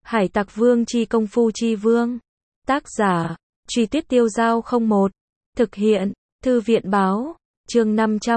Hải Tặc Vương chi công phu chi vương. Tác giả, Truy Tuyết Tiêu Giao 01. Thực hiện, Thư viện báo. Chương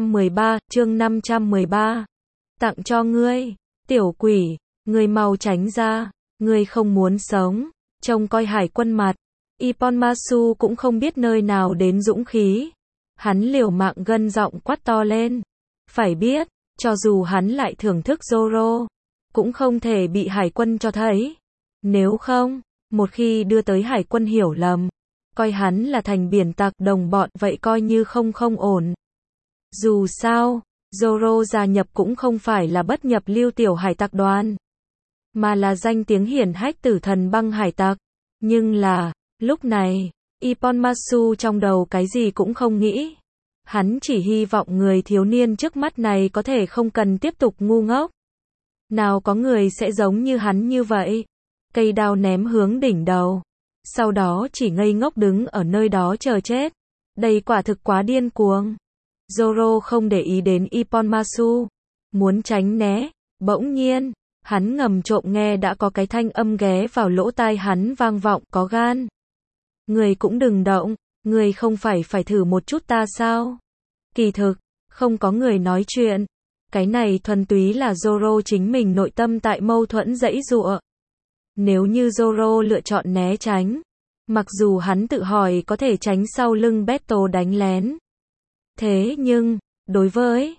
513. Tặng cho ngươi, tiểu quỷ, ngươi mau tránh ra, ngươi không muốn sống. Trông coi hải quân mặt, Iponmasu cũng không biết nơi nào đến dũng khí. Hắn liều mạng gân giọng quát to lên. Phải biết, cho dù hắn lại thưởng thức Zoro, cũng không thể bị hải quân cho thấy. Nếu không, một khi đưa tới hải quân hiểu lầm, coi hắn là thành biển tặc đồng bọn vậy coi như không ổn. Dù sao, Zoro gia nhập cũng không phải là bất nhập lưu tiểu hải tặc đoàn, mà là danh tiếng hiển hách tử thần băng hải tặc. Nhưng là, lúc này, Iponmasu trong đầu cái gì cũng không nghĩ. Hắn chỉ hy vọng người thiếu niên trước mắt này có thể không cần tiếp tục ngu ngốc. Nào có người sẽ giống như hắn như vậy. Cây đao ném hướng đỉnh đầu. Sau đó chỉ ngây ngốc đứng ở nơi đó chờ chết. Đây quả thực quá điên cuồng. Zoro không để ý đến Iponmasu. Muốn tránh né. Bỗng nhiên, hắn ngầm trộm nghe đã có cái thanh âm ghé vào lỗ tai hắn vang vọng, có gan. Người cũng đừng động, người không phải thử một chút ta sao? Kỳ thực, không có người nói chuyện. Cái này thuần túy là Zoro chính mình nội tâm tại mâu thuẫn giãy giụa. Nếu như Zoro lựa chọn né tránh, mặc dù hắn tự hỏi có thể tránh sau lưng Beto đánh lén. Thế nhưng, đối với,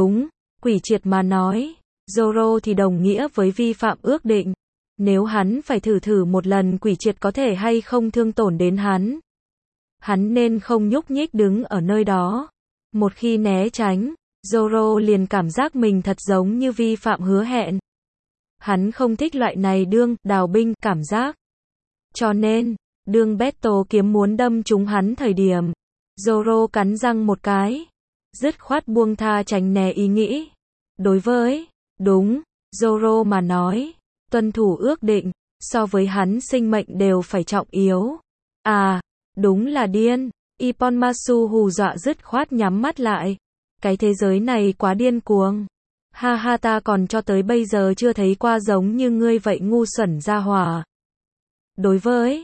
quỷ triệt mà nói, Zoro thì đồng nghĩa với vi phạm ước định. Nếu hắn phải thử một lần quỷ triệt có thể hay không thương tổn đến hắn. Hắn nên không nhúc nhích đứng ở nơi đó. Một khi né tránh, Zoro liền cảm giác mình thật giống như vi phạm hứa hẹn. Hắn không thích loại này đào binh cảm giác. Cho nên, đương Beto kiếm muốn đâm trúng hắn thời điểm, Zoro cắn răng một cái, dứt khoát buông tha tránh né ý nghĩ. Đối với, Zoro mà nói, tuân thủ ước định, so với hắn sinh mệnh đều phải trọng yếu. À, đúng là điên. Iponmasu hù dọa dứt khoát nhắm mắt lại. Cái thế giới này quá điên cuồng. Ha ha, ta còn cho tới bây giờ chưa thấy qua giống như ngươi vậy ngu xuẩn gia hỏa. Đối với,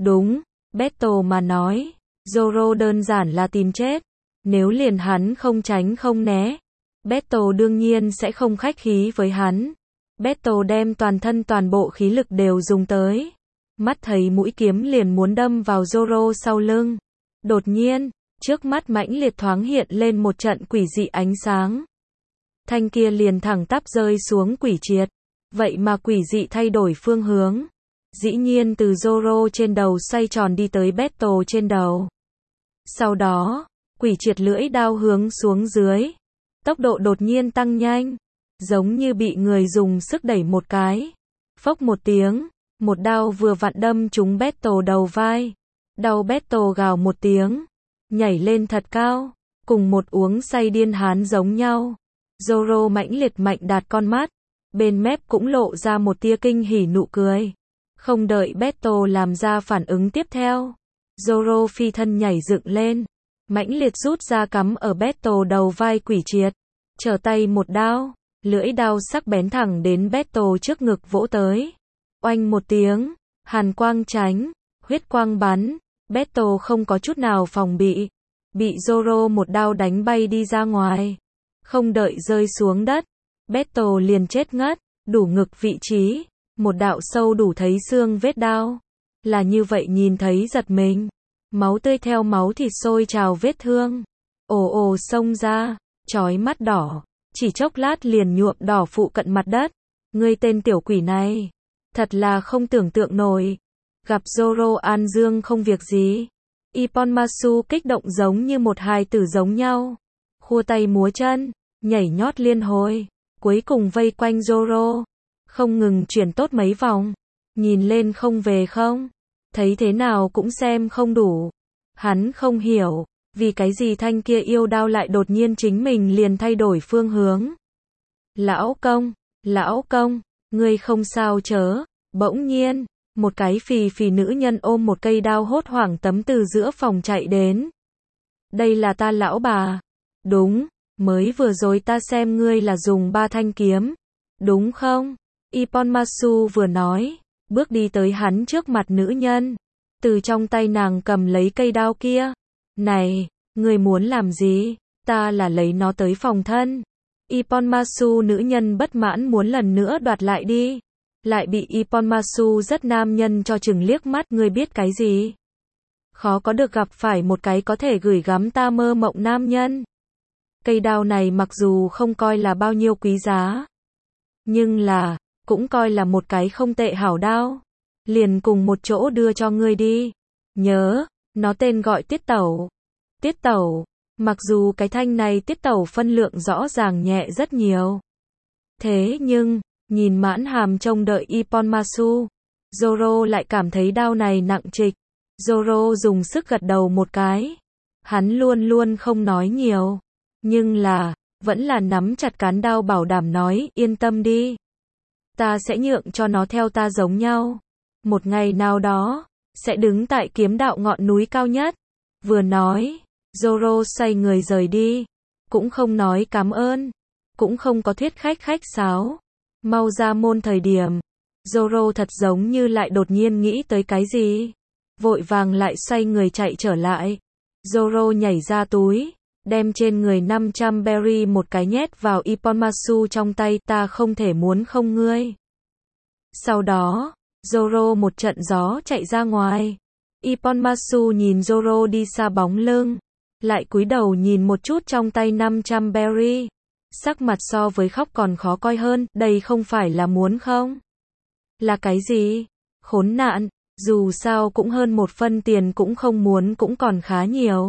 Beto mà nói, Zoro đơn giản là tìm chết. Nếu liền hắn không tránh không né, Beto đương nhiên sẽ không khách khí với hắn. Beto đem toàn thân toàn bộ khí lực đều dùng tới. Mắt thấy mũi kiếm liền muốn đâm vào Zoro sau lưng. Đột nhiên, trước mắt mãnh liệt thoáng hiện lên một trận quỷ dị ánh sáng. Thanh kia liền thẳng tắp rơi xuống quỷ triệt. Vậy mà quỷ dị thay đổi phương hướng. Dĩ nhiên từ Zoro trên đầu xoay tròn đi tới Beto trên đầu. Sau đó, quỷ triệt lưỡi đao hướng xuống dưới. Tốc độ đột nhiên tăng nhanh. Giống như bị người dùng sức đẩy một cái. Phốc một tiếng, một đao vừa vặn đâm trúng Beto đầu vai. Đau Beto gào một tiếng, nhảy lên thật cao, cùng một uống say điên hán giống nhau. Zoro mãnh liệt mạnh đạt con mắt, bên mép cũng lộ ra một tia kinh hỉ nụ cười. Không đợi Beto làm ra phản ứng tiếp theo, Zoro phi thân nhảy dựng lên, mãnh liệt rút ra cắm ở Beto đầu vai quỷ triệt, trở tay một đao, lưỡi đao sắc bén thẳng đến Beto trước ngực vỗ tới. Oanh một tiếng, hàn quang tránh, huyết quang bắn. Beto không có chút nào phòng bị Zoro một đao đánh bay đi ra ngoài. Không đợi rơi xuống đất, Beto liền chết ngất, đủ ngực vị trí, một đạo sâu đủ thấy xương vết đao. Là như vậy nhìn thấy giật mình. Máu tươi theo máu thịt sôi trào vết thương. Ồ ồ xông ra, chói mắt đỏ, chỉ chốc lát liền nhuộm đỏ phụ cận mặt đất. Ngươi tên tiểu quỷ này, thật là không tưởng tượng nổi. Gặp Zoro an dương không việc gì. Iponmasu kích động giống như một hài tử giống nhau. Khua tay múa chân, nhảy nhót liên hồi. Cuối cùng vây quanh Zoro. Không ngừng chuyển tốt mấy vòng. Nhìn lên không về không. Thấy thế nào cũng xem không đủ. Hắn không hiểu, vì cái gì thanh kia yêu đao lại đột nhiên chính mình liền thay đổi phương hướng. Lão công, ngươi không sao chớ. Bỗng nhiên, một cái phì nữ nhân ôm một cây đao hốt hoảng tấm từ giữa phòng chạy đến. Đây là ta lão bà. Đúng, mới vừa rồi ta xem ngươi là dùng 3 thanh kiếm. Đúng không? Iponmasu vừa nói, bước đi tới hắn trước mặt nữ nhân. Từ trong tay nàng cầm lấy cây đao kia. Này, ngươi muốn làm gì? Ta là lấy nó tới phòng thân. Iponmasu nữ nhân bất mãn muốn lần nữa đoạt lại đi. Lại bị Iponmasu rất nam nhân cho chừng liếc mắt, ngươi biết cái gì? Khó có được gặp phải một cái có thể gửi gắm ta mơ mộng nam nhân. Cây đao này mặc dù không coi là bao nhiêu quý giá, nhưng là, cũng coi là một cái không tệ hảo đao. Liền cùng một chỗ đưa cho ngươi đi. Nhớ, nó tên gọi tiết tẩu. Tiết tẩu, mặc dù cái thanh này tiết tẩu phân lượng rõ ràng nhẹ rất nhiều. Thế nhưng, nhìn mãn hàm trông đợi Iponmasu, Zoro lại cảm thấy đao này nặng trịch. Zoro dùng sức gật đầu một cái. Hắn luôn luôn không nói nhiều, nhưng là, vẫn là nắm chặt cán đao bảo đảm nói, yên tâm đi. Ta sẽ nhượng cho nó theo ta giống nhau. Một ngày nào đó, sẽ đứng tại kiếm đạo ngọn núi cao nhất. Vừa nói, Zoro xoay người rời đi. Cũng không nói cảm ơn. Cũng không có thuyết khách sáo. Mau ra môn thời điểm, Zoro thật giống như lại đột nhiên nghĩ tới cái gì. Vội vàng lại xoay người chạy trở lại. Zoro nhảy ra túi, đem trên người 500 berry một cái nhét vào Iponmasu trong tay, ta không thể muốn không ngươi. Sau đó, Zoro một trận gió chạy ra ngoài. Iponmasu nhìn Zoro đi xa bóng lưng, lại cúi đầu nhìn một chút trong tay 500 berry. Sắc mặt so với khóc còn khó coi hơn, đây không phải là muốn không? Là cái gì? Khốn nạn, dù sao cũng hơn một phân tiền cũng không muốn cũng còn khá nhiều.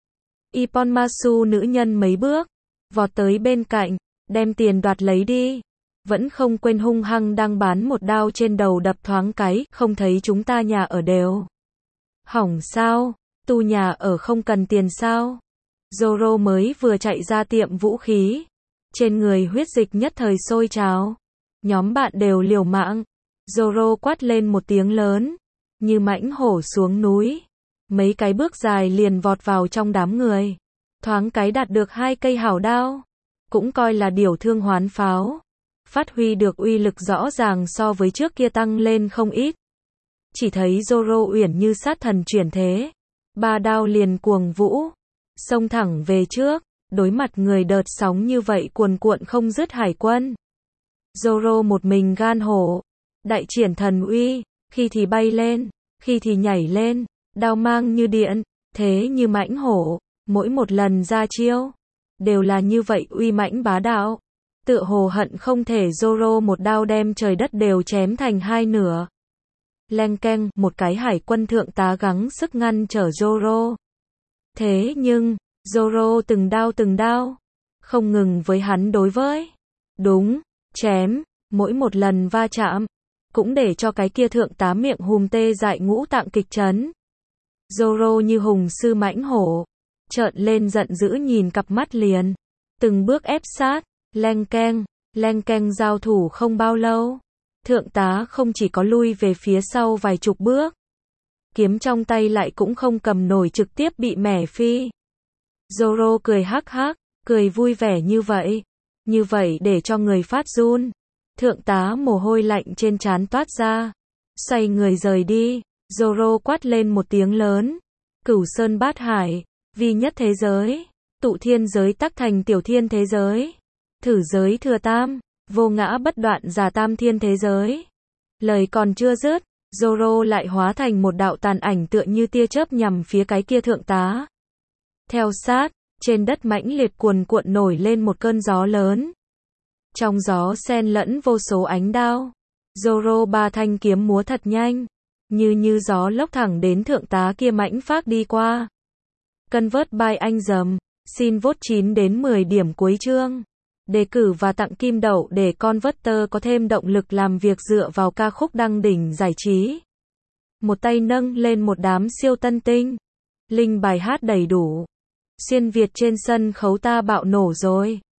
Iponmasu nữ nhân mấy bước, vọt tới bên cạnh, đem tiền đoạt lấy đi. Vẫn không quên hung hăng đang bán một đao trên đầu đập thoáng cái, không thấy chúng ta nhà ở đều hỏng sao? Tu nhà ở không cần tiền sao? Zoro mới vừa chạy ra tiệm vũ khí. Trên người huyết dịch nhất thời sôi trào. Nhóm bạn đều liều mạng. Zoro quát lên một tiếng lớn, như mãnh hổ xuống núi. Mấy cái bước dài liền vọt vào trong đám người. Thoáng cái đạt được 2 cây hảo đao. Cũng coi là điều thương hoán pháo. Phát huy được uy lực rõ ràng so với trước kia tăng lên không ít. Chỉ thấy Zoro uyển như sát thần chuyển thế. 3 đao liền cuồng vũ. Xông thẳng về trước. Đối mặt người đợt sóng như vậy cuồn cuộn không dứt hải quân. Zoro một mình gan hổ. Đại triển thần uy. Khi thì bay lên. Khi thì nhảy lên. Đao mang như điện. Thế như mãnh hổ. Mỗi một lần ra chiêu. Đều là như vậy uy mãnh bá đạo. Tựa hồ hận không thể Zoro một đao đem trời đất đều chém thành 2 nửa. Leng keng, một cái hải quân thượng tá gắng sức ngăn trở Zoro. Thế nhưng, Zoro từng đao, không ngừng với hắn đối với. Đúng, chém, mỗi một lần va chạm, cũng để cho cái kia thượng tá miệng hùm tê dại ngũ tạng kịch chấn. Zoro như hùng sư mãnh hổ, trợn lên giận dữ nhìn cặp mắt liền, từng bước ép sát. Leng keng giao thủ không bao lâu. Thượng tá không chỉ có lui về phía sau vài chục bước. Kiếm trong tay lại cũng không cầm nổi, trực tiếp bị mẻ phi. Zoro cười hắc hắc, cười vui vẻ như vậy. Như vậy để cho người phát run. Thượng tá mồ hôi lạnh trên trán toát ra. Xoay người rời đi. Zoro quát lên một tiếng lớn. Cửu sơn bát hải, vi nhất thế giới. Tụ thiên giới tắc thành tiểu thiên thế giới. Thử giới thừa tam, vô ngã bất đoạn giả tam thiên thế giới. Lời còn chưa dứt, Zoro lại hóa thành một đạo tàn ảnh tựa như tia chớp nhằm phía cái kia thượng tá. Theo sát, trên đất mãnh liệt cuồn cuộn nổi lên một cơn gió lớn. Trong gió xen lẫn vô số ánh đao. Zoro 3 thanh kiếm múa thật nhanh, như gió lốc thẳng đến thượng tá kia mãnh phát đi qua. Convert by anh dầm, xin vote 9 đến 10 điểm cuối chương. Đề cử và tặng kim đậu để Converter có thêm động lực làm việc dựa vào ca khúc đăng đỉnh giải trí. Một tay nâng lên một đám siêu tân tinh. Link bài hát đầy đủ. Xuyên Việt trên sân khấu ta bạo nổ rồi.